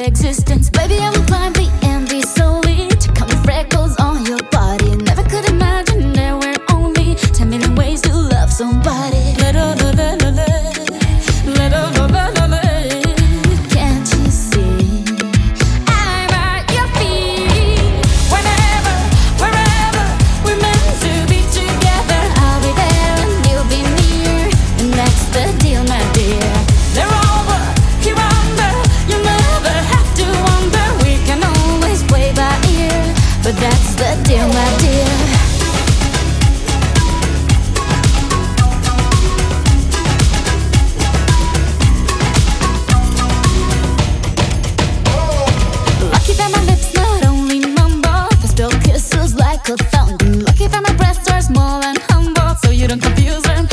existence. Baby, I will climb the envy slowly to count the freckles on your body. Never could imagine there were only 10 million ways to love somebody. Can't you see? I'm at your feet. Whenever, wherever we're meant to be together, I'll be there and you'll be near, and that's the deal, my dear. They're over, here under, you'll never have to wonder. We can always play by ear, but that's the deal, my dear. Lucky that my lips not only mumble, they spill kisses like a fountain. Lucky that my breasts are small and humble, so you don't confuse them